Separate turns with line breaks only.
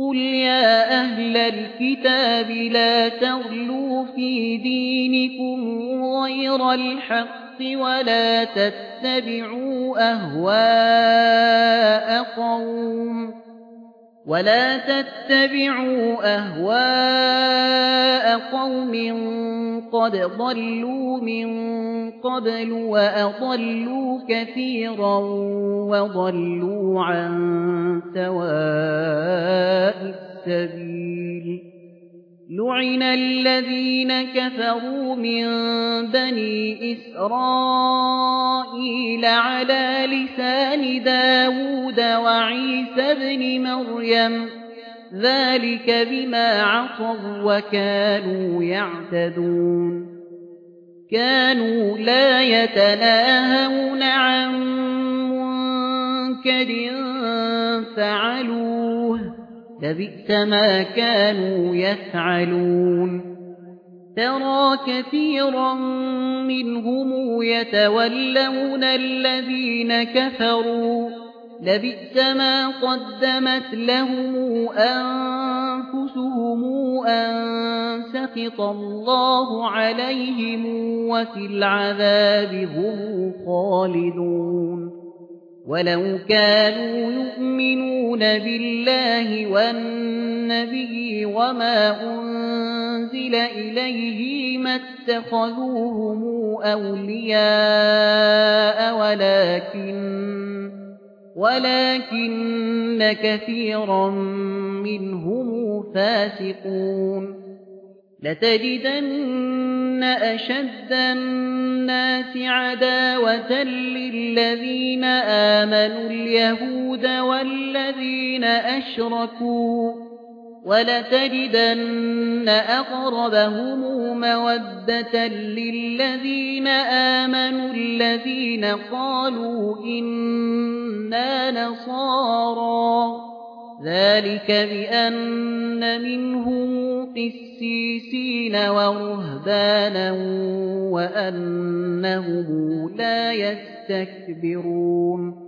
قل يا أهل الكتاب لا تغلوا في دينكم غير الحق ولا تتبعوا أهواء قوم قد ضلوا من قبل وأضلوا كثيرا وضلوا عن سواء السبيل لعن الذين كفروا من بني إسرائيل على لسان داود وعيسى بن مريم ذلك بما عصوا وكانوا يعتدون كانوا لا يتناهون عن منكر فعلوه لبئس ما كانوا يفعلون ترى كثيرا منهم يتولون الذين كفروا لبئس ما قدمت لهم أنفسهم أن سخط الله عليهم وفي العذاب هم خالدون ولو كانوا يؤمنون بالله والنبي وما أنزل إليه ما اتخذوهم أولياء ولكن كثيرا منهم فاسقون لتجدن أشد الناس عداوة للذين آمنوا اليهود والذين أشركوا ولتجدن أقربهم مودة للذين آمنوا الذين قالوا إنا نصارى ذلك بأن منهم قسيسين ورهبانا وأنهم لا يستكبرون